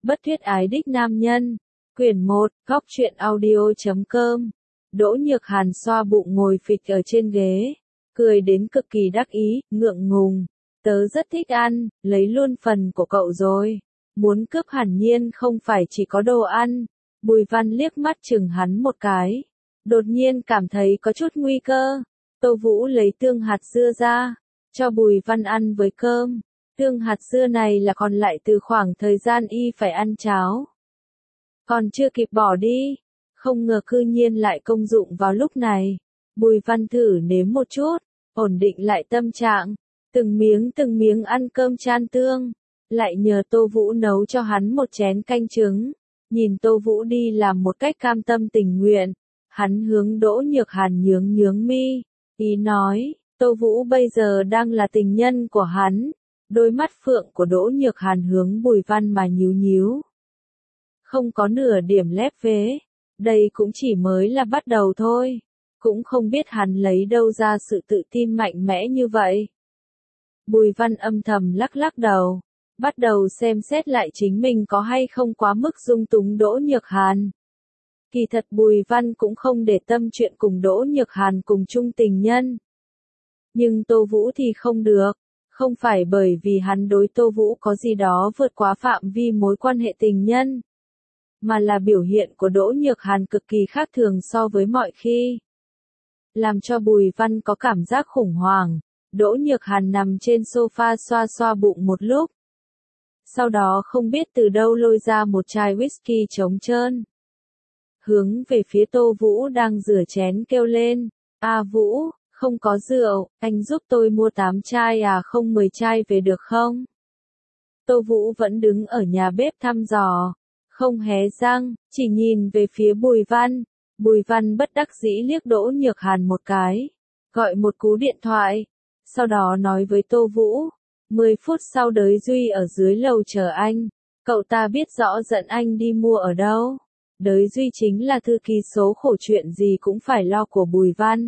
Bất thuyết ái đích nam nhân. Quyển 1, góc truyện audio.com. Đỗ Nhược Hàn xoa bụng ngồi phịch ở trên ghế, cười đến cực kỳ đắc ý, ngượng ngùng. Tớ rất thích ăn, lấy luôn phần của cậu rồi. Muốn cướp hẳn nhiên không phải chỉ có đồ ăn. Bùi Văn liếc mắt chừng hắn một cái. Đột nhiên cảm thấy có chút nguy cơ. Tô Vũ lấy tương hạt dưa ra, cho Bùi Văn ăn với cơm. Tương hạt dưa này là còn lại từ khoảng thời gian y phải ăn cháo. Còn chưa kịp bỏ đi, không ngờ cư nhiên lại công dụng vào lúc này. Bùi Văn thử nếm một chút, ổn định lại tâm trạng, từng miếng ăn cơm chan tương, lại nhờ Tô Vũ nấu cho hắn một chén canh trứng. Nhìn Tô Vũ đi làm một cách cam tâm tình nguyện, hắn hướng Đỗ Nhược Hàn nhướng mi, ý nói, Tô Vũ bây giờ đang là tình nhân của hắn. Đôi mắt phượng của Đỗ Nhược Hàn hướng Bùi Văn mà nhíu. Không có nửa điểm lép vế, đây cũng chỉ mới là bắt đầu thôi, cũng không biết hắn lấy đâu ra sự tự tin mạnh mẽ như vậy. Bùi Văn âm thầm lắc đầu, bắt đầu xem xét lại chính mình có hay không quá mức dung túng Đỗ Nhược Hàn. Kỳ thật Bùi Văn cũng không để tâm chuyện cùng Đỗ Nhược Hàn cùng chung tình nhân. Nhưng Tô Vũ thì không được. Không phải bởi vì hắn đối Tô Vũ có gì đó vượt quá phạm vi mối quan hệ tình nhân, mà là biểu hiện của Đỗ Nhược Hàn cực kỳ khác thường so với mọi khi. Làm cho Bùi Văn có cảm giác khủng hoảng, Đỗ Nhược Hàn nằm trên sofa xoa bụng một lúc. Sau đó không biết từ đâu lôi ra một chai whisky trống trơn. Hướng về phía Tô Vũ đang rửa chén kêu lên, Vũ, không có rượu, anh giúp tôi mua 8 chai không 10 chai về được không? Tô Vũ vẫn đứng ở nhà bếp thăm dò, không hé răng, chỉ nhìn về phía Bùi Văn. Bùi Văn bất đắc dĩ liếc Đỗ Nhược Hàn một cái, gọi một cú điện thoại, sau đó nói với Tô Vũ, 10 phút sau Đới Duy ở dưới lầu chờ anh, cậu ta biết rõ dẫn anh đi mua ở đâu. Đới Duy chính là thư ký số khổ, chuyện gì cũng phải lo của Bùi Văn.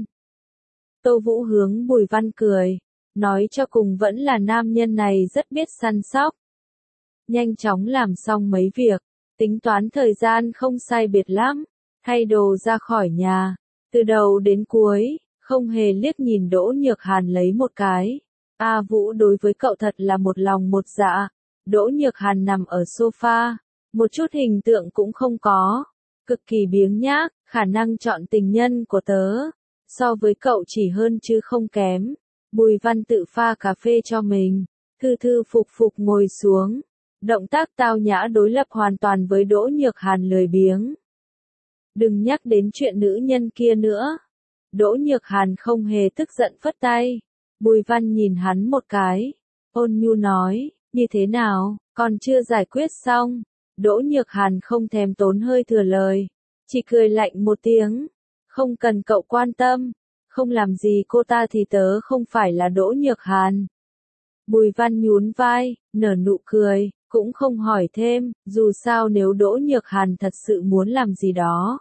Tô Vũ hướng Bùi Văn cười, nói cho cùng vẫn là nam nhân này rất biết săn sóc. Nhanh chóng làm xong mấy việc, tính toán thời gian không sai biệt lắm, thay đồ ra khỏi nhà, từ đầu đến cuối, không hề liếc nhìn Đỗ Nhược Hàn lấy một cái. Vũ đối với cậu thật là một lòng một dạ. Đỗ Nhược Hàn nằm ở sofa, một chút hình tượng cũng không có, cực kỳ biếng nhác, khả năng chọn tình nhân của tớ. So với cậu chỉ hơn chứ không kém. Bùi Văn tự pha cà phê cho mình, thư phục ngồi xuống. Động tác tao nhã đối lập hoàn toàn với Đỗ Nhược Hàn lười biếng. Đừng nhắc đến chuyện nữ nhân kia nữa. Đỗ Nhược Hàn không hề tức giận phất tay. Bùi Văn nhìn hắn một cái, ôn nhu nói, như thế nào, còn chưa giải quyết xong. Đỗ Nhược Hàn không thèm tốn hơi thừa lời, chỉ cười lạnh một tiếng. Không cần cậu quan tâm, không làm gì cô ta thì tớ không phải là Đỗ Nhược Hàn. Bùi Văn nhún vai, nở nụ cười, cũng không hỏi thêm, dù sao nếu Đỗ Nhược Hàn thật sự muốn làm gì đó,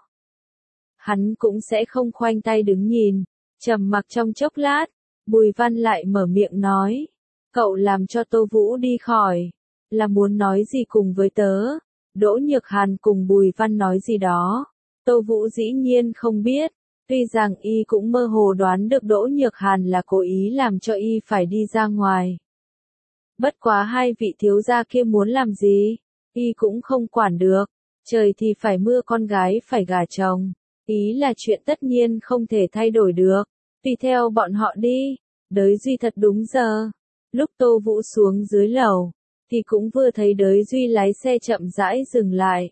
hắn cũng sẽ không khoanh tay đứng nhìn. Trầm mặc trong chốc lát, Bùi Văn lại mở miệng nói, cậu làm cho Tô Vũ đi khỏi, là muốn nói gì cùng với tớ? Đỗ Nhược Hàn cùng Bùi Văn nói gì đó, Tô Vũ dĩ nhiên không biết, tuy rằng y cũng mơ hồ đoán được Đỗ Nhược Hàn là cố ý làm cho y phải đi ra ngoài. Bất quá hai vị thiếu gia kia muốn làm gì, y cũng không quản được, trời thì phải mưa con gái phải gả chồng, ý là chuyện tất nhiên không thể thay đổi được, tùy theo bọn họ đi. Đới Duy thật đúng giờ, lúc Tô Vũ xuống dưới lầu, thì cũng vừa thấy Đới Duy lái xe chậm rãi dừng lại.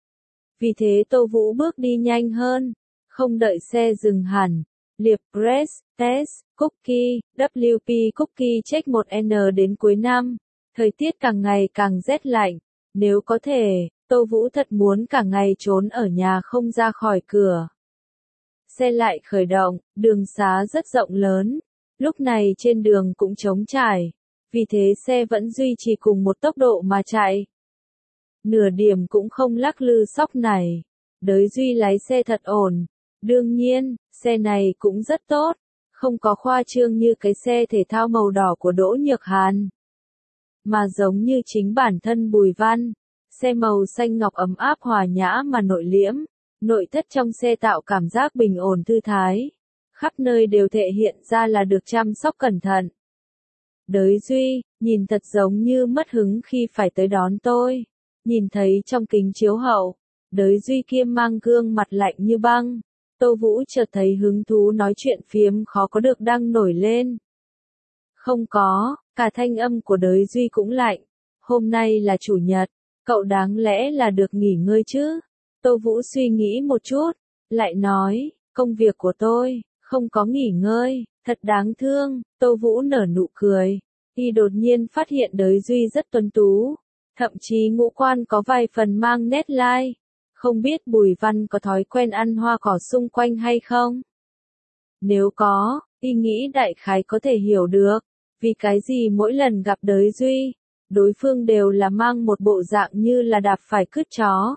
Vì thế Tô Vũ bước đi nhanh hơn, không đợi xe dừng hẳn, liệp press, test, cookie, WP cookie check 1N đến cuối năm, thời tiết càng ngày càng rét lạnh, nếu có thể, Tô Vũ thật muốn cả ngày trốn ở nhà không ra khỏi cửa. Xe lại khởi động, đường xá rất rộng lớn, lúc này trên đường cũng trống trải, vì thế xe vẫn duy trì cùng một tốc độ mà chạy. Nửa điểm cũng không lắc lư sóc này. Đới Duy lái xe thật ổn. Đương nhiên, xe này cũng rất tốt. Không có khoa trương như cái xe thể thao màu đỏ của Đỗ Nhược Hàn. Mà giống như chính bản thân Bùi Văn. Xe màu xanh ngọc ấm áp hòa nhã mà nội liễm, nội thất trong xe tạo cảm giác bình ổn thư thái. Khắp nơi đều thể hiện ra là được chăm sóc cẩn thận. Đới Duy, nhìn thật giống như mất hứng khi phải tới đón tôi. Nhìn thấy trong kính chiếu hậu, Đới Duy kia mang gương mặt lạnh như băng. Tô Vũ chợt thấy hứng thú nói chuyện phiếm khó có được đang nổi lên. Không có, cả thanh âm của Đới Duy cũng lạnh. Hôm nay là chủ nhật, cậu đáng lẽ là được nghỉ ngơi chứ. Tô Vũ suy nghĩ một chút, lại nói, công việc của tôi, không có nghỉ ngơi, thật đáng thương. Tô Vũ nở nụ cười, y đột nhiên phát hiện Đới Duy rất tuấn tú, thậm chí ngũ quan có vài phần mang nét lai. Không biết Bùi Văn có thói quen ăn hoa cỏ xung quanh hay không? Nếu có, y nghĩ đại khái có thể hiểu được, vì cái gì mỗi lần gặp Đới Duy, đối phương đều là mang một bộ dạng như là đạp phải cứt chó.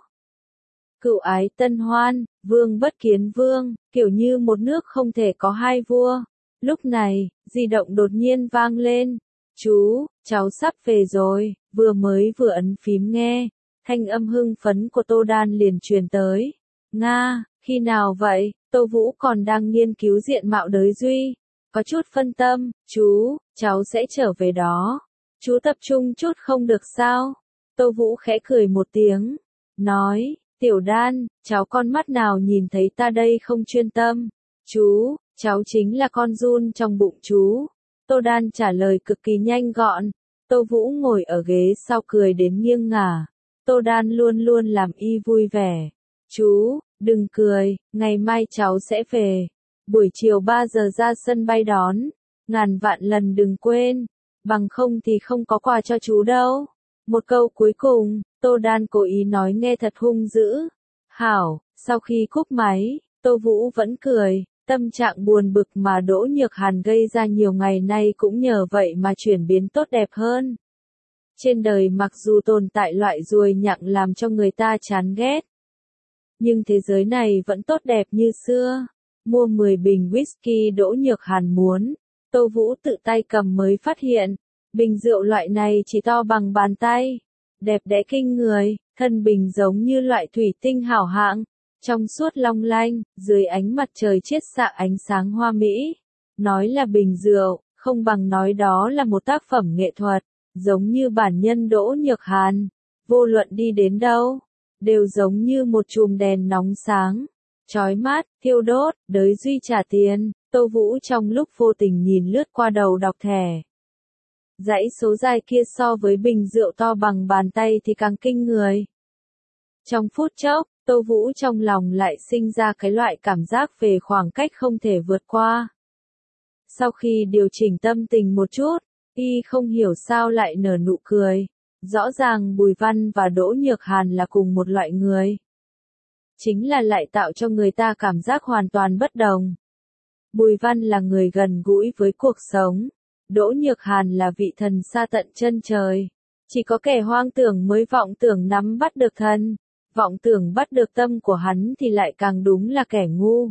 Cựu ái tân hoan, vương bất kiến vương, kiểu như một nước không thể có hai vua. Lúc này, di động đột nhiên vang lên. Chú, cháu sắp về rồi, vừa ấn phím nghe. Thanh âm hưng phấn của Tô Đan liền truyền tới. Nga, khi nào vậy? Tô Vũ còn đang nghiên cứu diện mạo Đới Duy. Có chút phân tâm, chú, cháu sẽ trở về đó. Chú tập trung chút không được sao? Tô Vũ khẽ cười một tiếng. Nói, Tiểu Đan, cháu con mắt nào nhìn thấy ta đây không chuyên tâm. Chú, cháu chính là con giun trong bụng chú. Tô Đan trả lời cực kỳ nhanh gọn. Tô Vũ ngồi ở ghế sau cười đến nghiêng ngả. Tô Đan luôn luôn làm y vui vẻ. Chú, đừng cười, ngày mai cháu sẽ về. Buổi chiều 3 giờ ra sân bay đón. Ngàn vạn lần đừng quên. Bằng không thì không có quà cho chú đâu. Một câu cuối cùng, Tô Đan cố ý nói nghe thật hung dữ. Hảo, sau khi cúp máy, Tô Vũ vẫn cười. Tâm trạng buồn bực mà Đỗ Nhược Hàn gây ra nhiều ngày nay cũng nhờ vậy mà chuyển biến tốt đẹp hơn. Trên đời mặc dù tồn tại loại ruồi nhặng làm cho người ta chán ghét, nhưng thế giới này vẫn tốt đẹp như xưa. Mua 10 bình whisky Đỗ Nhược Hàn muốn, Tô Vũ tự tay cầm mới phát hiện, bình rượu loại này chỉ to bằng bàn tay, đẹp đẽ kinh người, thân bình giống như loại thủy tinh hảo hạng, trong suốt long lanh, dưới ánh mặt trời chiết xạ ánh sáng hoa mỹ. Nói là bình rượu, không bằng nói đó là một tác phẩm nghệ thuật, giống như bản nhân Đỗ Nhược Hàn, vô luận đi đến đâu, đều giống như một chùm đèn nóng sáng, chói mắt, thiêu đốt. Đới Duy trả tiền, Tô Vũ trong lúc vô tình nhìn lướt qua đầu đọc thẻ. Dãy số dài kia so với bình rượu to bằng bàn tay thì càng kinh người. Trong phút chốc, Tô Vũ trong lòng lại sinh ra cái loại cảm giác về khoảng cách không thể vượt qua. Sau khi điều chỉnh tâm tình một chút, y không hiểu sao lại nở nụ cười. Rõ ràng Bùi Văn và Đỗ Nhược Hàn là cùng một loại người. Chính là lại tạo cho người ta cảm giác hoàn toàn bất đồng. Bùi Văn là người gần gũi với cuộc sống. Đỗ Nhược Hàn là vị thần xa tận chân trời. Chỉ có kẻ hoang tưởng mới vọng tưởng nắm bắt được thần. Vọng tưởng bắt được tâm của hắn thì lại càng đúng là kẻ ngu.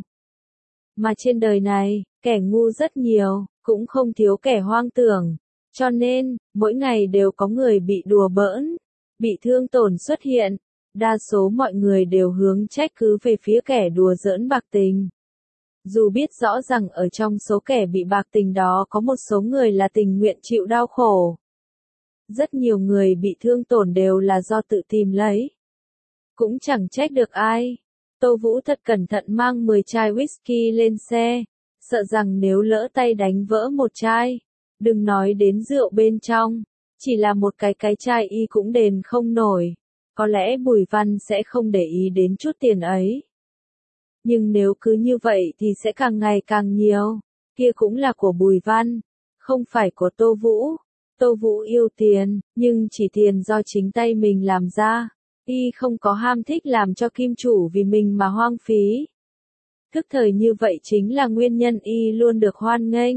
Mà trên đời này, kẻ ngu rất nhiều, cũng không thiếu kẻ hoang tưởng. Cho nên, mỗi ngày đều có người bị đùa bỡn, bị thương tổn xuất hiện. Đa số mọi người đều hướng trách cứ về phía kẻ đùa giỡn bạc tình. Dù biết rõ rằng ở trong số kẻ bị bạc tình đó có một số người là tình nguyện chịu đau khổ. Rất nhiều người bị thương tổn đều là do tự tìm lấy. Cũng chẳng trách được ai. Tô Vũ thật cẩn thận mang 10 chai whisky lên xe, sợ rằng nếu lỡ tay đánh vỡ một chai, đừng nói đến rượu bên trong, chỉ là một cái chai y cũng đền không nổi. Có lẽ Bùi Văn sẽ không để ý đến chút tiền ấy. Nhưng nếu cứ như vậy thì sẽ càng ngày càng nhiều, kia cũng là của Bùi Văn, không phải của Tô Vũ. Tô Vũ yêu tiền, nhưng chỉ tiền do chính tay mình làm ra. Y không có ham thích làm cho kim chủ vì mình mà hoang phí. Thức thời như vậy chính là nguyên nhân y luôn được hoan nghênh.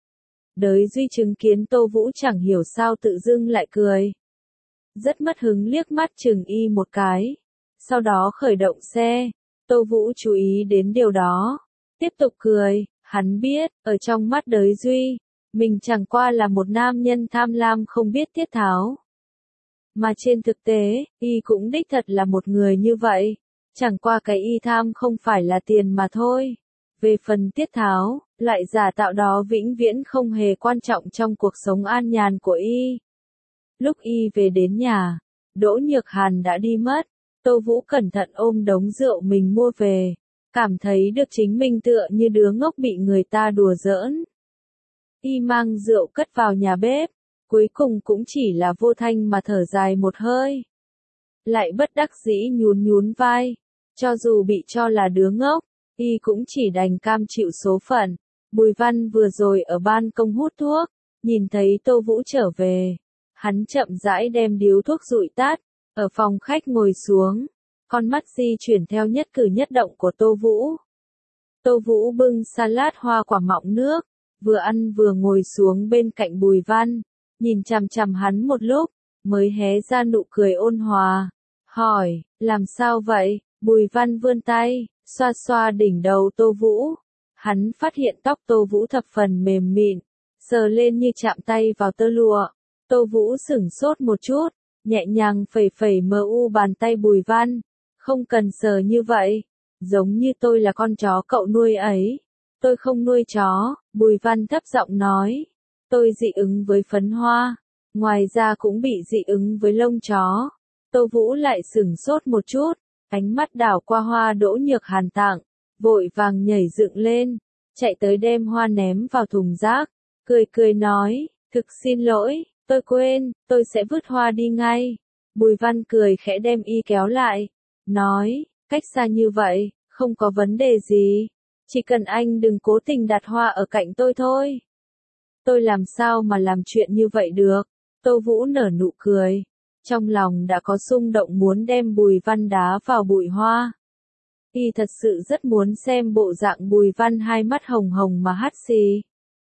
Đới Duy chứng kiến Tô Vũ chẳng hiểu sao tự dưng lại cười. Rất mất hứng liếc mắt chừng y một cái. Sau đó khởi động xe. Tô Vũ chú ý đến điều đó. Tiếp tục cười, hắn biết, ở trong mắt Đới Duy, mình chẳng qua là một nam nhân tham lam không biết tiết tháo. Mà trên thực tế, y cũng đích thật là một người như vậy. Chẳng qua cái y tham không phải là tiền mà thôi. Về phần tiết tháo, loại giả tạo đó vĩnh viễn không hề quan trọng trong cuộc sống an nhàn của y. Lúc y về đến nhà, Đỗ Nhược Hàn đã đi mất. Tô Vũ cẩn thận ôm đống rượu mình mua về, cảm thấy được chính mình tựa như đứa ngốc bị người ta đùa giỡn. Y mang rượu cất vào nhà bếp, cuối cùng cũng chỉ là vô thanh mà thở dài một hơi. Lại bất đắc dĩ nhún nhún vai, cho dù bị cho là đứa ngốc, y cũng chỉ đành cam chịu số phận. Bùi Văn vừa rồi ở ban công hút thuốc, nhìn thấy Tô Vũ trở về. Hắn chậm rãi đem điếu thuốc dụi tắt, ở phòng khách ngồi xuống, con mắt di chuyển theo nhất cử nhất động của Tô Vũ. Tô Vũ bưng salad hoa quả mọng nước, vừa ăn vừa ngồi xuống bên cạnh Bùi Văn, nhìn chằm chằm hắn một lúc, mới hé ra nụ cười ôn hòa, hỏi, làm sao vậy? Bùi Văn vươn tay, xoa xoa đỉnh đầu Tô Vũ. Hắn phát hiện tóc Tô Vũ thập phần mềm mịn, sờ lên như chạm tay vào tơ lụa. Tô Vũ sửng sốt một chút, nhẹ nhàng phẩy phẩy mờ u bàn tay Bùi Văn. Không cần sờ như vậy, giống như tôi là con chó cậu nuôi ấy. Tôi không nuôi chó, Bùi Văn thấp giọng nói. Tôi dị ứng với phấn hoa, ngoài ra cũng bị dị ứng với lông chó. Tô Vũ lại sửng sốt một chút, ánh mắt đảo qua hoa Đỗ Nhược Hàn tặng, vội vàng nhảy dựng lên, chạy tới đem hoa ném vào thùng rác, cười cười nói, thực xin lỗi, tôi quên, tôi sẽ vứt hoa đi ngay. Bùi Văn cười khẽ đem y kéo lại, nói, cách xa như vậy, không có vấn đề gì, chỉ cần anh đừng cố tình đặt hoa ở cạnh tôi thôi. Tôi làm sao mà làm chuyện như vậy được? Tô Vũ nở nụ cười, trong lòng đã có xung động muốn đem Bùi Văn đá vào bụi hoa. Y thật sự rất muốn xem bộ dạng Bùi Văn hai mắt hồng hồng mà hắt xì.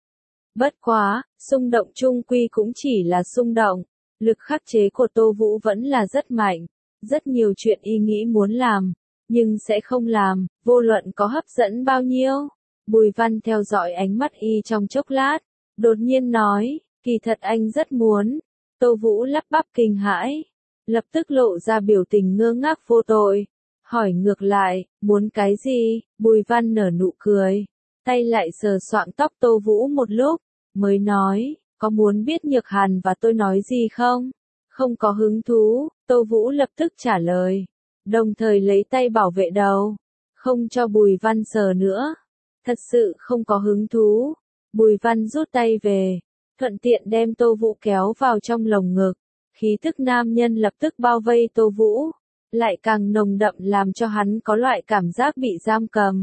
Bất quá, xung động chung quy cũng chỉ là xung động, lực khắc chế của Tô Vũ vẫn là rất mạnh, rất nhiều chuyện y nghĩ muốn làm, nhưng sẽ không làm, vô luận có hấp dẫn bao nhiêu. Bùi Văn theo dõi ánh mắt y trong chốc lát, đột nhiên nói, kỳ thật anh rất muốn. Tô Vũ lắp bắp kinh hãi, lập tức lộ ra biểu tình ngơ ngác vô tội, hỏi ngược lại, muốn cái gì? Bùi Văn nở nụ cười, tay lại sờ soạng tóc Tô Vũ một lúc, mới nói, có muốn biết Nhược Hàn và tôi nói gì không? Không có hứng thú, Tô Vũ lập tức trả lời, đồng thời lấy tay bảo vệ đầu, không cho Bùi Văn sờ nữa. Thật sự không có hứng thú. Bùi Văn rút tay về, thuận tiện đem Tô Vũ kéo vào trong lồng ngực. Khí tức nam nhân lập tức bao vây Tô Vũ, lại càng nồng đậm làm cho hắn có loại cảm giác bị giam cầm.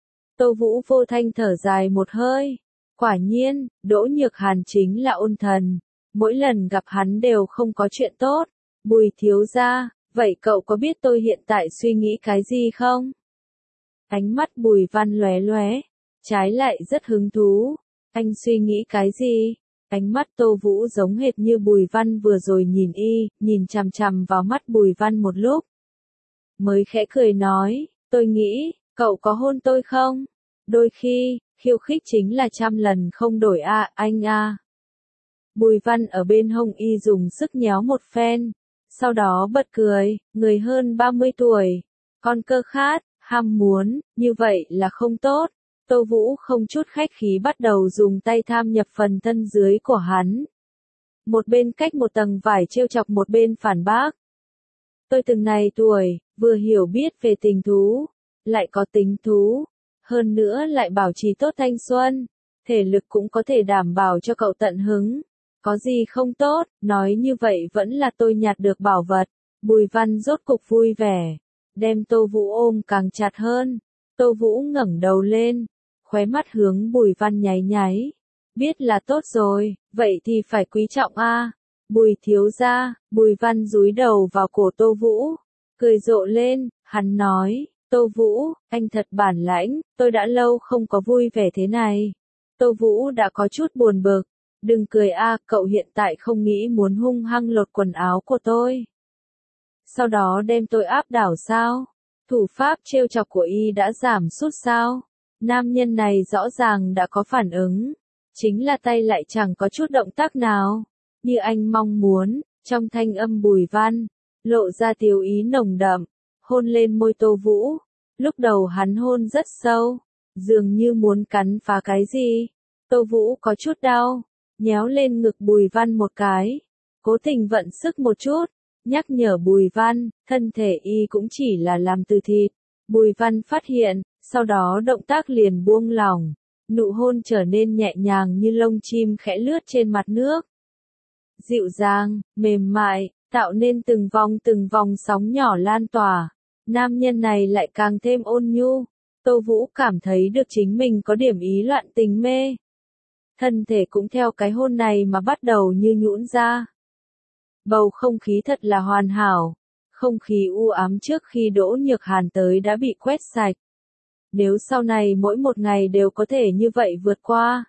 Tô Vũ vô thanh thở dài một hơi. Quả nhiên, Đỗ Nhược Hàn chính là ôn thần. Mỗi lần gặp hắn đều không có chuyện tốt. Bùi thiếu gia, vậy cậu có biết tôi hiện tại suy nghĩ cái gì không? Ánh mắt Bùi Văn lóe lóe, trái lại rất hứng thú. Anh suy nghĩ cái gì? Ánh mắt Tô Vũ giống hệt như Bùi Văn vừa rồi nhìn y, nhìn chằm chằm vào mắt Bùi Văn một lúc. Mới khẽ cười nói, tôi nghĩ, cậu có hôn tôi không? Đôi khi, khiêu khích chính là 100 lần không đổi anh a. Bùi Văn ở bên hông y dùng sức nhéo một phen, sau đó bật cười, người hơn 30 tuổi, con cơ khát, ham muốn, như vậy là không tốt. Tô Vũ không chút khách khí bắt đầu dùng tay tham nhập phần thân dưới của hắn. Một bên cách một tầng vải trêu chọc một bên phản bác. Tôi từng này tuổi, vừa hiểu biết về tình thú, lại có tính thú, hơn nữa lại bảo trì tốt thanh xuân, thể lực cũng có thể đảm bảo cho cậu tận hứng. Có gì không tốt, nói như vậy vẫn là tôi nhặt được bảo vật. Bùi Văn rốt cục vui vẻ, đem Tô Vũ ôm càng chặt hơn. Tô Vũ ngẩng đầu lên, khóe mắt hướng Bùi Văn nháy nháy. Biết là tốt rồi, vậy thì phải quý trọng a. Bùi thiếu gia, Bùi Văn dúi đầu vào cổ Tô Vũ, cười rộ lên, hắn nói, Tô Vũ, anh thật bản lãnh, tôi đã lâu không có vui vẻ thế này. Tô Vũ đã có chút buồn bực, đừng cười a, cậu hiện tại không nghĩ muốn hung hăng lột quần áo của tôi. Sau đó đem tôi áp đảo sao? Thủ pháp trêu chọc của y đã giảm sút sao? Nam nhân này rõ ràng đã có phản ứng, chính là tay lại chẳng có chút động tác nào. Như anh mong muốn, Trong thanh âm Bùi Văn, lộ ra tiếu ý nồng đậm, hôn lên môi Tô Vũ. Lúc đầu hắn hôn rất sâu, dường như muốn cắn phá cái gì. Tô Vũ có chút đau, nhéo lên ngực Bùi Văn một cái, cố tình vận sức một chút, nhắc nhở Bùi Văn, thân thể y cũng chỉ là làm từ thịt. Bùi Văn phát hiện, sau đó động tác liền buông lỏng, nụ hôn trở nên nhẹ nhàng như lông chim khẽ lướt trên mặt nước. Dịu dàng, mềm mại, tạo nên từng vòng sóng nhỏ lan tỏa. Nam nhân này lại càng thêm ôn nhu. Tô Vũ cảm thấy được chính mình có điểm ý loạn tình mê. Thân thể cũng theo cái hôn này mà bắt đầu như nhũn ra. Bầu không khí thật là hoàn hảo. Không khí u ám trước khi Đỗ Nhược Hàn tới đã bị quét sạch. Nếu sau này mỗi một ngày đều có thể như vậy vượt qua.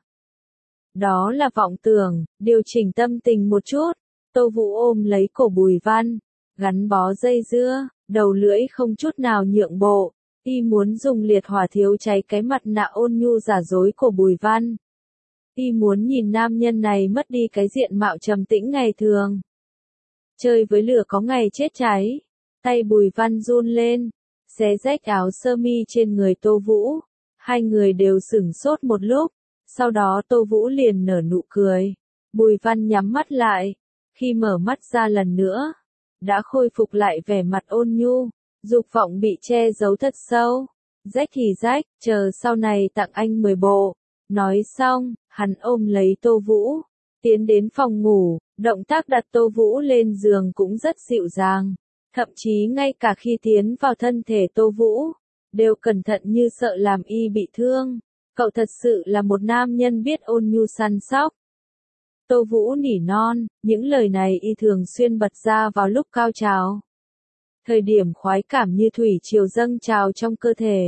Đó là vọng tưởng, điều chỉnh tâm tình một chút. Tô Vũ ôm lấy cổ Bùi Văn, gắn bó dây dưa, đầu lưỡi không chút nào nhượng bộ. Y muốn dùng liệt hỏa thiêu cháy cái mặt nạ ôn nhu giả dối của Bùi Văn. Y muốn nhìn nam nhân này mất đi cái diện mạo trầm tĩnh ngày thường. Chơi với lửa có ngày chết cháy. Tay Bùi Văn run lên, xé rách áo sơ mi trên người Tô Vũ. Hai người đều sửng sốt một lúc, sau đó Tô Vũ liền nở nụ cười. Bùi Văn nhắm mắt lại, khi mở mắt ra lần nữa, đã khôi phục lại vẻ mặt ôn nhu, dục vọng bị che giấu thật sâu. Rách thì rách, chờ sau này tặng anh 10 bộ. Nói xong, hắn ôm lấy Tô Vũ, tiến đến phòng ngủ, động tác đặt Tô Vũ lên giường cũng rất dịu dàng. Thậm chí ngay cả khi tiến vào thân thể Tô Vũ, đều cẩn thận như sợ làm y bị thương. Cậu thật sự là một nam nhân biết ôn nhu săn sóc. Tô Vũ nỉ non, những lời này y thường xuyên bật ra vào lúc cao trào. Thời điểm khoái cảm như thủy triều dâng trào trong cơ thể.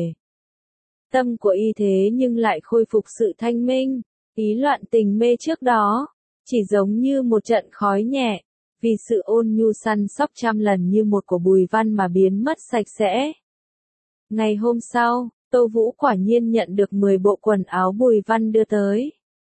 Tâm của y thế nhưng lại khôi phục sự thanh minh, ý loạn tình mê trước đó, chỉ giống như một trận khói nhẹ, vì sự ôn nhu săn sóc trăm lần như một của Bùi Văn mà biến mất sạch sẽ. Ngày hôm sau, Tô Vũ quả nhiên nhận được 10 bộ quần áo Bùi Văn đưa tới.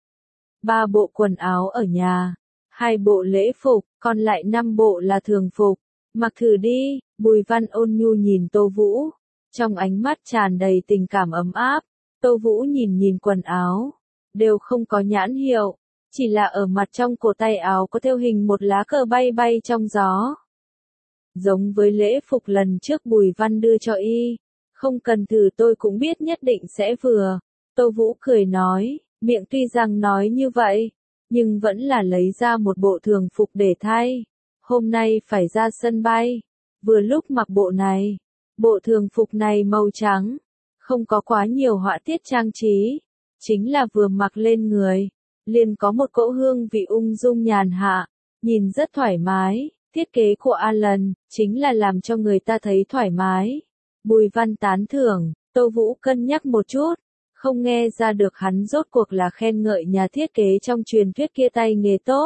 3 bộ quần áo ở nhà, 2 bộ lễ phục, còn lại 5 bộ là thường phục. Mặc thử đi, Bùi Văn ôn nhu nhìn Tô Vũ, trong ánh mắt tràn đầy tình cảm ấm áp. Tô Vũ nhìn quần áo, đều không có nhãn hiệu, chỉ là ở mặt trong cổ tay áo có thêu hình một lá cờ bay bay trong gió. Giống với lễ phục lần trước Bùi Văn đưa cho y, không cần thử tôi cũng biết nhất định sẽ vừa. Tô Vũ cười nói, miệng tuy rằng nói như vậy, nhưng vẫn là lấy ra một bộ thường phục để thay. Hôm nay phải ra sân bay, vừa lúc mặc bộ này. Bộ thường phục này màu trắng, không có quá nhiều họa tiết trang trí, chính là vừa mặc lên người, liền có một cỗ hương vị ung dung nhàn hạ, nhìn rất thoải mái. Thiết kế của Alan chính là làm cho người ta thấy thoải mái. Bùi Văn tán thưởng, Tô Vũ cân nhắc một chút, không nghe ra được hắn rốt cuộc là khen ngợi nhà thiết kế trong truyền thuyết kia tay nghề tốt,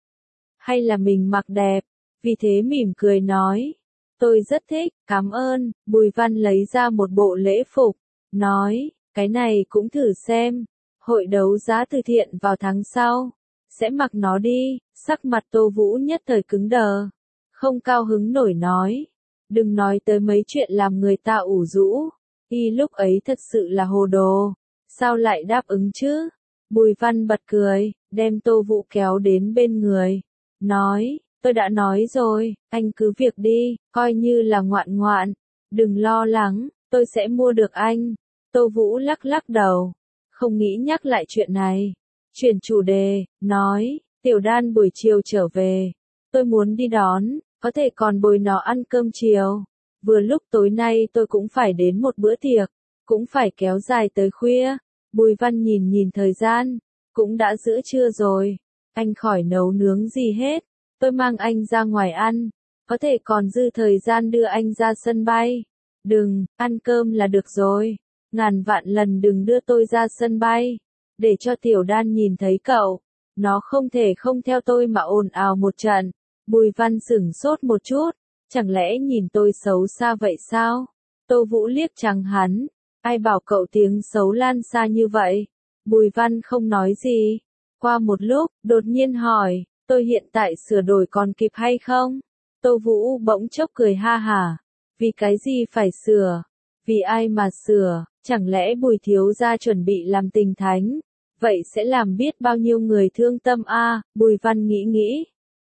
hay là mình mặc đẹp, vì thế mỉm cười nói. Tôi rất thích, cảm ơn. Bùi Văn lấy ra một bộ lễ phục, nói, cái này cũng thử xem, hội đấu giá từ thiện vào tháng sau, sẽ mặc nó đi. Sắc mặt Tô Vũ nhất thời cứng đờ, không cao hứng nổi nói, đừng nói tới mấy chuyện làm người ta ủ rũ, y lúc ấy thật sự là hồ đồ, sao lại đáp ứng chứ? Bùi Văn bật cười, đem Tô Vũ kéo đến bên người, nói, tôi đã nói rồi, anh cứ việc đi, coi như là ngoạn ngoạn, đừng lo lắng, tôi sẽ mua được anh. Tô Vũ lắc lắc đầu, không nghĩ nhắc lại chuyện này, chuyển chủ đề, nói, Tiểu Đan buổi chiều trở về, tôi muốn đi đón, có thể còn bồi nó ăn cơm chiều. Vừa lúc tối nay tôi cũng phải đến một bữa tiệc, cũng phải kéo dài tới khuya. Bùi Văn nhìn thời gian, cũng đã giữa trưa rồi, anh khỏi nấu nướng gì hết, tôi mang anh ra ngoài ăn, có thể còn dư thời gian đưa anh ra sân bay. Đừng, ăn cơm là được rồi, ngàn vạn lần đừng đưa tôi ra sân bay, để cho Tiểu Đan nhìn thấy cậu, nó không thể không theo tôi mà ồn ào một trận. Bùi Văn sửng sốt một chút, chẳng lẽ nhìn tôi xấu xa vậy sao? Tô Vũ liếc trắng hắn, ai bảo cậu tiếng xấu lan xa như vậy? Bùi Văn không nói gì, qua một lúc, đột nhiên hỏi, Tôi hiện tại sửa đổi còn kịp hay không? Tô Vũ bỗng chốc cười ha hả. Vì cái gì phải sửa? Vì ai mà sửa? Chẳng lẽ Bùi thiếu gia chuẩn bị làm tình thánh? Vậy sẽ làm biết bao nhiêu người thương tâm a? Bùi Văn nghĩ nghĩ.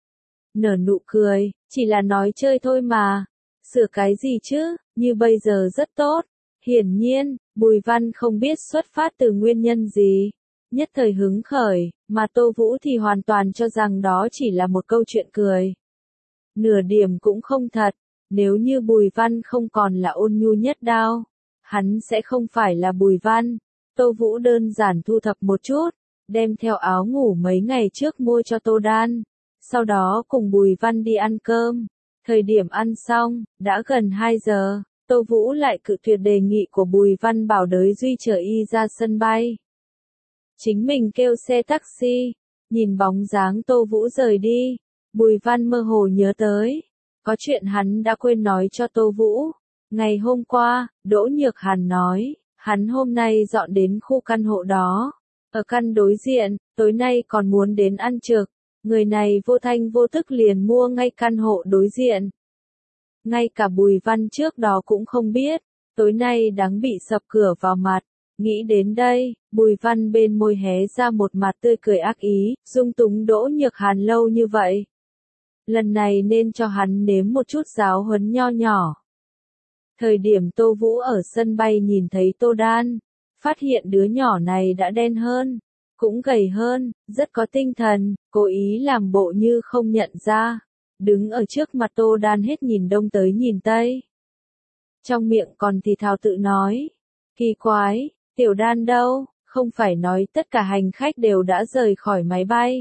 Nở nụ cười, chỉ là nói chơi thôi mà. Sửa cái gì chứ, như bây giờ rất tốt. Hiển nhiên, Bùi Văn không biết xuất phát từ nguyên nhân gì. Nhất thời hứng khởi, mà Tô Vũ thì hoàn toàn cho rằng đó chỉ là một câu chuyện cười. Nửa điểm cũng không thật, nếu như Bùi Văn không còn là Ôn Nhu Nhất Đao, hắn sẽ không phải là Bùi Văn. Tô Vũ đơn giản thu thập một chút, đem theo áo ngủ mấy ngày trước mua cho Tô Đan, sau đó cùng Bùi Văn đi ăn cơm. Thời điểm ăn xong, đã gần 2 giờ, Tô Vũ lại cự tuyệt đề nghị của Bùi Văn bảo đới Duy chở y ra sân bay. Chính mình kêu xe taxi, nhìn bóng dáng Tô Vũ rời đi, Bùi Văn mơ hồ nhớ tới. Có chuyện hắn đã quên nói cho Tô Vũ. Ngày hôm qua, Đỗ Nhược Hàn nói, hắn hôm nay dọn đến khu căn hộ đó. Ở căn đối diện, tối nay còn muốn đến ăn trực. Người này vô thanh vô tức liền mua ngay căn hộ đối diện. Ngay cả Bùi Văn trước đó cũng không biết, tối nay đáng bị sập cửa vào mặt. Nghĩ đến đây, Bùi Văn bên môi hé ra một mặt tươi cười ác ý, dung túng Đỗ Nhược Hàn lâu như vậy. Lần này nên cho hắn nếm một chút giáo huấn nho nhỏ. Thời điểm Tô Vũ ở sân bay nhìn thấy Tô Đan, phát hiện đứa nhỏ này đã đen hơn, cũng gầy hơn, rất có tinh thần, cố ý làm bộ như không nhận ra. Đứng ở trước mặt Tô Đan hết nhìn đông tới nhìn tây. Trong miệng còn thì thào tự nói, kỳ quái, Tiểu Đan đâu, không phải nói tất cả hành khách đều đã rời khỏi máy bay.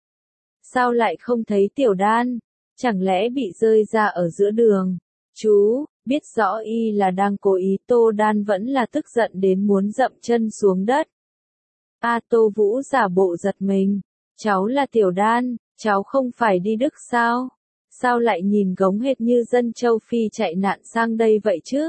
Sao lại không thấy Tiểu Đan? Chẳng lẽ bị rơi ra ở giữa đường? Chú, biết rõ y là đang cố ý. Tô Đan vẫn là tức giận đến muốn dậm chân xuống đất. Tô Vũ giả bộ giật mình. Cháu là Tiểu Đan, cháu không phải đi Đức sao? Sao lại nhìn gống hệt như dân châu Phi chạy nạn sang đây vậy chứ?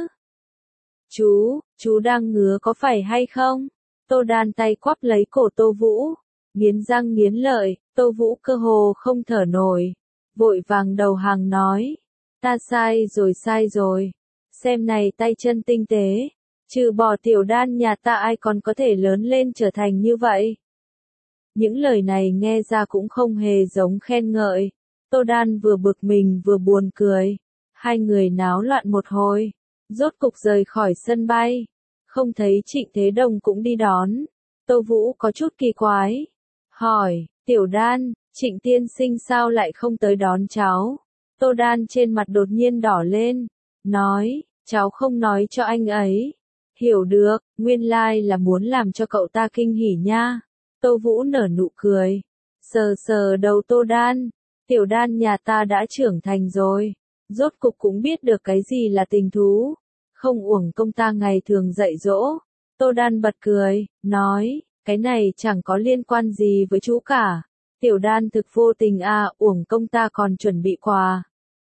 Chú đang ngứa có phải hay không? Tô Đan tay quắp lấy cổ Tô Vũ. Nghiến răng nghiến lợi, Tô Vũ cơ hồ không thở nổi. Vội vàng đầu hàng nói. Ta sai rồi. Xem này tay chân tinh tế. Trừ bỏ Tiểu Đan nhà ta ai còn có thể lớn lên trở thành như vậy. Những lời này nghe ra cũng không hề giống khen ngợi. Tô Đan vừa bực mình vừa buồn cười. Hai người náo loạn một hồi. Rốt cục rời khỏi sân bay. Không thấy Trịnh Thế Đồng cũng đi đón. Tô Vũ có chút kỳ quái. Hỏi, Tiểu Đan, Trịnh tiên sinh sao lại không tới đón cháu? Tô Đan trên mặt đột nhiên đỏ lên. Nói, cháu không nói cho anh ấy. Hiểu được, nguyên lai là muốn làm cho cậu ta kinh hỉ nha. Tô Vũ nở nụ cười. Sờ đầu Tô Đan. Tiểu Đan nhà ta đã trưởng thành rồi. Rốt cục cũng biết được cái gì là tình thú. Không uổng công ta ngày thường dạy dỗ. Tô Đan bật cười, nói, cái này chẳng có liên quan gì với chú cả. Tiểu Đan thực vô tình uổng công ta còn chuẩn bị quà.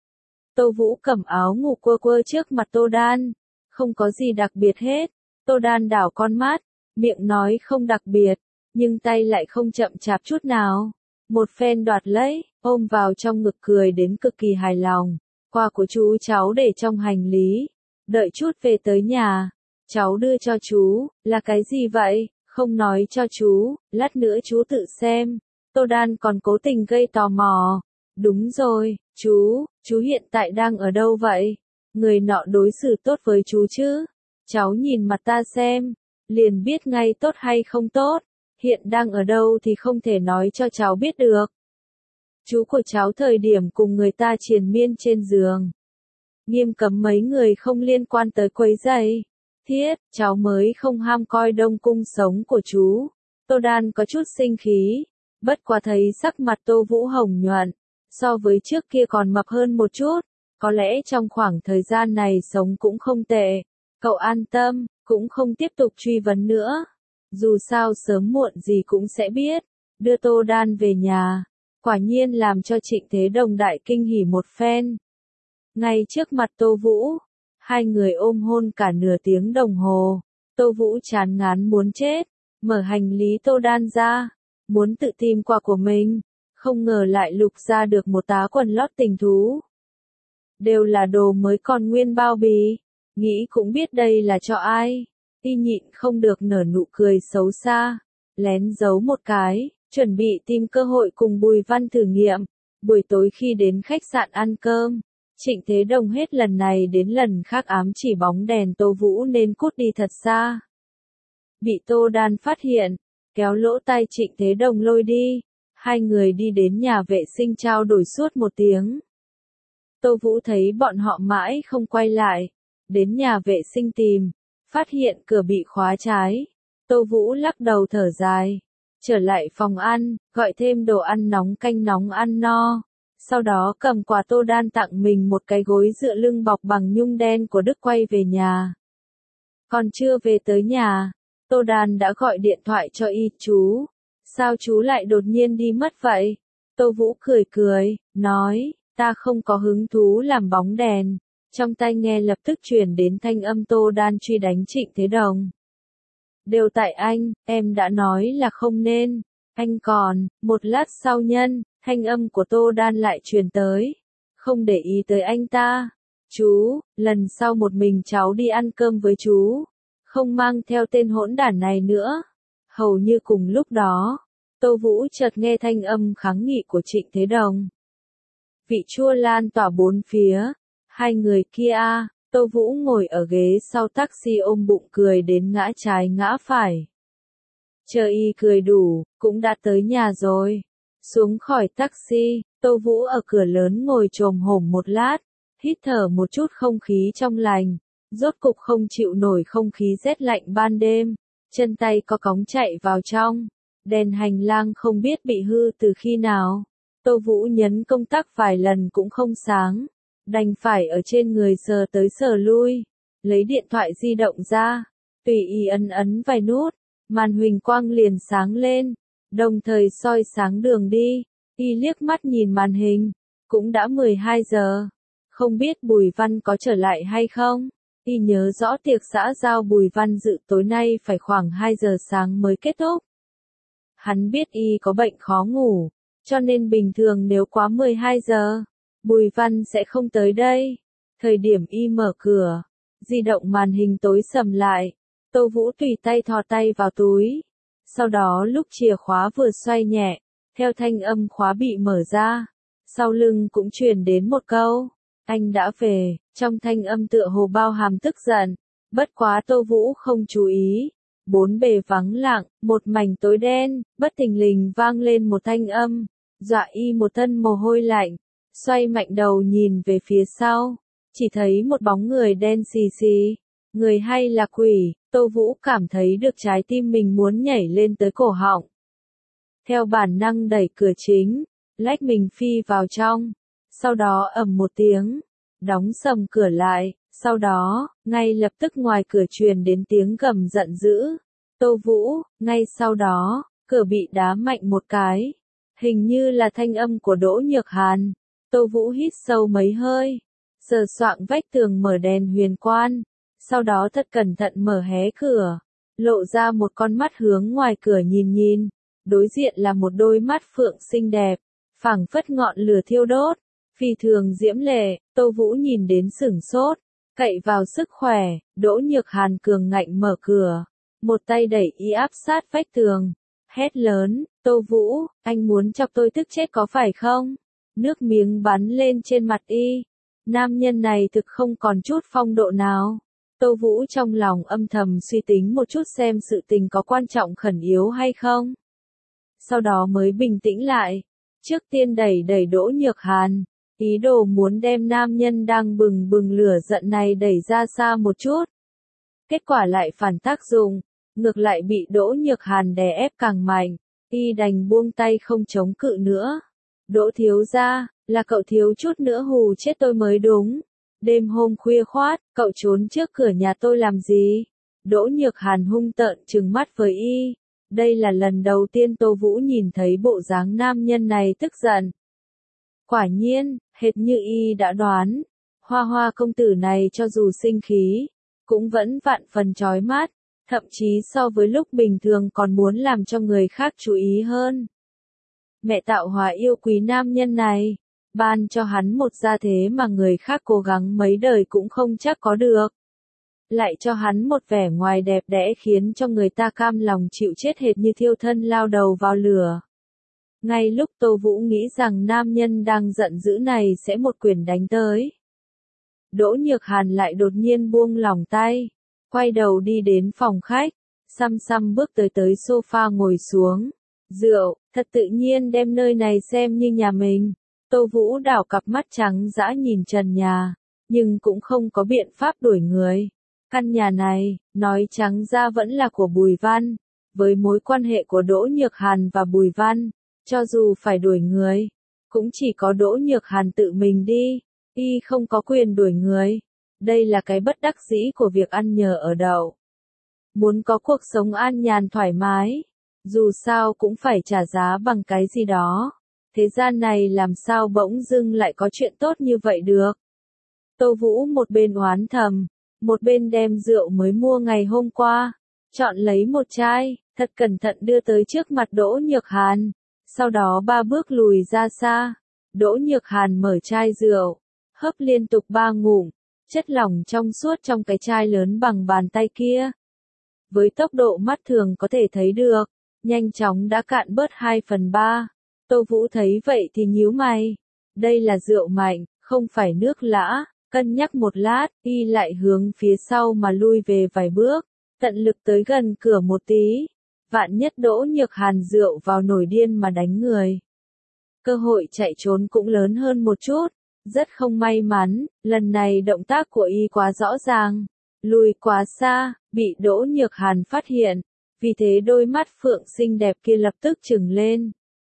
Tô Vũ cầm áo ngủ quơ trước mặt Tô Đan. Không có gì đặc biệt hết. Tô Đan đảo con mắt, miệng nói không đặc biệt, nhưng tay lại không chậm chạp chút nào. Một phen đoạt lấy, ôm vào trong ngực cười đến cực kỳ hài lòng. Quà của chú cháu để trong hành lý. Đợi chút về tới nhà, cháu đưa cho chú. Là cái gì vậy? Không nói cho chú, lát nữa chú tự xem. Tô Đan còn cố tình gây tò mò. Đúng rồi, chú hiện tại đang ở đâu vậy? Người nọ đối xử tốt với chú chứ? Cháu nhìn mặt ta xem, liền biết ngay tốt hay không tốt. Hiện đang ở đâu thì không thể nói cho cháu biết được. Chú của cháu thời điểm cùng người ta triền miên trên giường. Nghiêm cấm mấy người không liên quan tới quấy rầy. Thiết, cháu mới không ham coi đông cung sống của chú. Tô Đan có chút sinh khí. Bất quá thấy sắc mặt Tô Vũ hồng nhuận. So với trước kia còn mập hơn một chút. Có lẽ trong khoảng thời gian này sống cũng không tệ. Cậu an tâm, cũng không tiếp tục truy vấn nữa. Dù sao sớm muộn gì cũng sẽ biết. Đưa Tô Đan về nhà. Quả nhiên làm cho Trịnh Thế Đồng đại kinh hỉ một phen. Ngay trước mặt Tô Vũ. Hai người ôm hôn cả nửa tiếng đồng hồ. Tô Vũ chán ngán muốn chết. Mở hành lý Tô Đan ra. Muốn tự tìm quà của mình. Không ngờ lại lục ra được một tá quần lót tình thú. Đều là đồ mới còn nguyên bao bì. Nghĩ cũng biết đây là cho ai. Y nhịn không được nở nụ cười xấu xa. Lén giấu một cái, chuẩn bị tìm cơ hội cùng Bùi Văn thử nghiệm. Buổi tối khi đến khách sạn ăn cơm, Trịnh Thế Đồng hết lần này đến lần khác ám chỉ bóng đèn Tô Vũ nên cút đi thật xa. Bị Tô Đan phát hiện, kéo lỗ tai Trịnh Thế Đồng lôi đi. Hai người đi đến nhà vệ sinh trao đổi suốt một tiếng. Tô Vũ thấy bọn họ mãi không quay lại. Đến nhà vệ sinh tìm, phát hiện cửa bị khóa trái. Tô Vũ lắc đầu thở dài. Trở lại phòng ăn, gọi thêm đồ ăn nóng canh nóng ăn no. Sau đó cầm quà Tô Đan tặng mình một cái gối dựa lưng bọc bằng nhung đen của Đức quay về nhà. Còn chưa về tới nhà, Tô Đan đã gọi điện thoại cho y chú. Sao chú lại đột nhiên đi mất vậy? Tô Vũ cười cười, nói, ta không có hứng thú làm bóng đèn. Trong tai nghe lập tức truyền đến thanh âm Tô Đan truy đánh Trịnh Thế Đồng. Đều tại anh, em đã nói là không nên. Anh còn, một lát sau thanh âm của Tô Đan lại truyền tới. Không để ý tới anh ta. Chú, lần sau một mình cháu đi ăn cơm với chú. Không mang theo tên hỗn đản này nữa. Hầu như cùng lúc đó, Tô Vũ chợt nghe thanh âm kháng nghị của Trịnh Thế Đồng. Vị chua lan tỏa bốn phía. Hai người kia, Tô Vũ ngồi ở ghế sau taxi ôm bụng cười đến ngã trái ngã phải. Chờ y cười đủ, cũng đã tới nhà rồi. Xuống khỏi taxi, Tô Vũ ở cửa lớn ngồi chồm hổm một lát, hít thở một chút không khí trong lành. Rốt cục không chịu nổi không khí rét lạnh ban đêm, chân tay có cóng chạy vào trong. Đèn hành lang không biết bị hư từ khi nào. Tô Vũ nhấn công tắc vài lần cũng không sáng. Đành phải ở trên người sờ tới sờ lui. Lấy điện thoại di động ra. Tùy ý ấn vài nút. Màn huỳnh quang liền sáng lên. Đồng thời soi sáng đường đi. Y liếc mắt nhìn màn hình. Cũng đã 12 giờ. Không biết Bùi Văn có trở lại hay không? Y nhớ rõ tiệc xã giao Bùi Văn dự tối nay phải khoảng 2 giờ sáng mới kết thúc. Hắn biết y có bệnh khó ngủ, cho nên bình thường nếu quá 12 giờ, Bùi Văn sẽ không tới đây. Thời điểm y mở cửa, di động màn hình tối sầm lại, Tô Vũ tùy tay thò tay vào túi. Sau đó lúc chìa khóa vừa xoay nhẹ, theo thanh âm khóa bị mở ra, sau lưng cũng truyền đến một câu, anh đã về, trong thanh âm tựa hồ bao hàm tức giận. Bất quá Tô Vũ không chú ý. Bốn bề vắng lặng, một mảnh tối đen, bất thình lình vang lên một thanh âm, dọa y một thân mồ hôi lạnh, xoay mạnh đầu nhìn về phía sau, chỉ thấy một bóng người đen xì xì, người hay là quỷ, Tô Vũ cảm thấy được trái tim mình muốn nhảy lên tới cổ họng. Theo bản năng đẩy cửa chính, lách mình phi vào trong, sau đó ầm một tiếng, đóng sầm cửa lại. Sau đó, ngay lập tức ngoài cửa truyền đến tiếng gầm giận dữ. Tô Vũ, ngay sau đó, cửa bị đá mạnh một cái. Hình như là thanh âm của Đỗ Nhược Hàn. Tô Vũ hít sâu mấy hơi. Sờ soạng vách tường mở đèn huyền quan. Sau đó thật cẩn thận mở hé cửa. Lộ ra một con mắt hướng ngoài cửa nhìn nhìn. Đối diện là một đôi mắt phượng xinh đẹp. Phảng phất ngọn lửa thiêu đốt. Phi thường diễm lệ, Tô Vũ nhìn đến sửng sốt. Cậy vào sức khỏe, Đỗ Nhược Hàn cường ngạnh mở cửa. Một tay đẩy y áp sát vách tường. Hét lớn, Tô Vũ, anh muốn chọc tôi tức chết có phải không? Nước miếng bắn lên trên mặt y. Nam nhân này thực không còn chút phong độ nào. Tô Vũ trong lòng âm thầm suy tính một chút xem sự tình có quan trọng khẩn yếu hay không. Sau đó mới bình tĩnh lại. Trước tiên đẩy Đỗ Nhược Hàn. Ý đồ muốn đem nam nhân đang bừng bừng lửa giận này đẩy ra xa một chút. Kết quả lại phản tác dụng, ngược lại bị Đỗ Nhược Hàn đè ép càng mạnh, y đành buông tay không chống cự nữa. Đỗ thiếu gia, là cậu thiếu chút nữa hù chết tôi mới đúng. Đêm hôm khuya khoát, cậu trốn trước cửa nhà tôi làm gì? Đỗ Nhược Hàn hung tợn trừng mắt với y. Đây là lần đầu tiên Tô Vũ nhìn thấy bộ dáng nam nhân này tức giận. Quả nhiên, hệt như y đã đoán, Hoa Hoa công tử này cho dù sinh khí, cũng vẫn vạn phần chói mắt, thậm chí so với lúc bình thường còn muốn làm cho người khác chú ý hơn. Mẹ tạo hóa yêu quý nam nhân này, ban cho hắn một gia thế mà người khác cố gắng mấy đời cũng không chắc có được. Lại cho hắn một vẻ ngoài đẹp đẽ khiến cho người ta cam lòng chịu chết hệt như thiêu thân lao đầu vào lửa. Ngay lúc Tô Vũ nghĩ rằng nam nhân đang giận dữ này sẽ một quyền đánh tới, Đỗ Nhược Hàn lại đột nhiên buông lỏng tay, quay đầu đi đến phòng khách, xăm xăm bước tới sofa ngồi xuống. Rượu, thật tự nhiên đem nơi này xem như nhà mình. Tô Vũ đảo cặp mắt trắng dã nhìn trần nhà, nhưng cũng không có biện pháp đuổi người. Căn nhà này, nói trắng ra vẫn là của Bùi Văn. Với mối quan hệ của Đỗ Nhược Hàn và Bùi Văn, cho dù phải đuổi người, cũng chỉ có Đỗ Nhược Hàn tự mình đi, y không có quyền đuổi người. Đây là cái bất đắc dĩ của việc ăn nhờ ở đậu. Muốn có cuộc sống an nhàn thoải mái, dù sao cũng phải trả giá bằng cái gì đó. Thế gian này làm sao bỗng dưng lại có chuyện tốt như vậy được. Tô Vũ một bên oán thầm, một bên đem rượu mới mua ngày hôm qua, chọn lấy một chai, thật cẩn thận đưa tới trước mặt Đỗ Nhược Hàn. Sau đó 3 bước lùi ra xa, Đỗ Nhược Hàn mở chai rượu, hớp liên tục 3 ngụm, chất lỏng trong suốt trong cái chai lớn bằng bàn tay kia. Với tốc độ mắt thường có thể thấy được, nhanh chóng đã cạn bớt 2/3. Tô Vũ thấy vậy thì nhíu mày. Đây là rượu mạnh, không phải nước lã. Cân nhắc một lát, y lại hướng phía sau mà lui về vài bước, tận lực tới gần cửa một tí. Vạn nhất Đỗ Nhược Hàn rượu vào nổi điên mà đánh người. Cơ hội chạy trốn cũng lớn hơn một chút. Rất không may mắn, lần này động tác của y quá rõ ràng, lùi quá xa, bị Đỗ Nhược Hàn phát hiện. Vì thế đôi mắt phượng xinh đẹp kia lập tức trừng lên.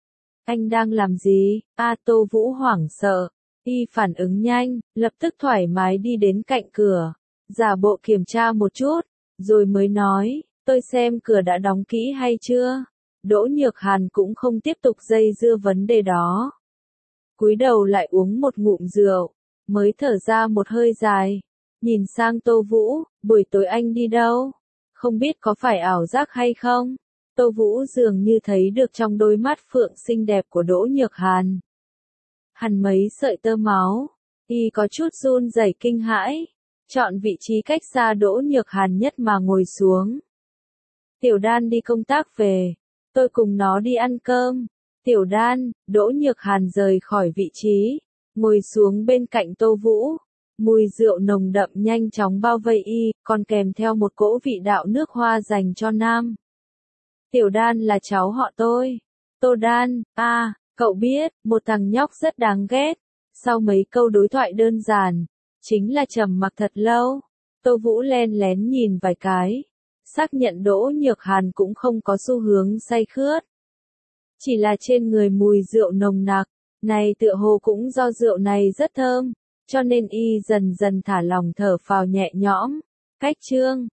Anh đang làm gì? Tô Vũ hoảng sợ. Y phản ứng nhanh, lập tức thoải mái đi đến cạnh cửa, giả bộ kiểm tra một chút, rồi mới nói, tôi xem cửa đã đóng kỹ hay chưa? Đỗ Nhược Hàn cũng không tiếp tục dây dưa vấn đề đó. Cúi đầu lại uống một ngụm rượu, mới thở ra một hơi dài, nhìn sang Tô Vũ, buổi tối anh đi đâu? Không biết có phải ảo giác hay không? Tô Vũ dường như thấy được trong đôi mắt phượng xinh đẹp của Đỗ Nhược Hàn hằn mấy sợi tơ máu, y có chút run rẩy kinh hãi, chọn vị trí cách xa Đỗ Nhược Hàn nhất mà ngồi xuống. Tiểu Đan đi công tác về, tôi cùng nó đi ăn cơm. Tiểu Đan, Đỗ Nhược Hàn rời khỏi vị trí, ngồi xuống bên cạnh Tô Vũ. Mùi rượu nồng đậm nhanh chóng bao vây y, còn kèm theo một cỗ vị đạo nước hoa dành cho nam. Tiểu Đan là cháu họ tôi. Tô Đan, cậu biết, một thằng nhóc rất đáng ghét. Sau mấy câu đối thoại đơn giản, chính là trầm mặc thật lâu. Tô Vũ len lén nhìn vài cái, xác nhận Đỗ Nhược Hàn cũng không có xu hướng say khướt. Chỉ là trên người mùi rượu nồng nặc, này tựa hồ cũng do rượu này rất thơm, cho nên y dần dần thả lòng thở phào nhẹ nhõm. Cách chương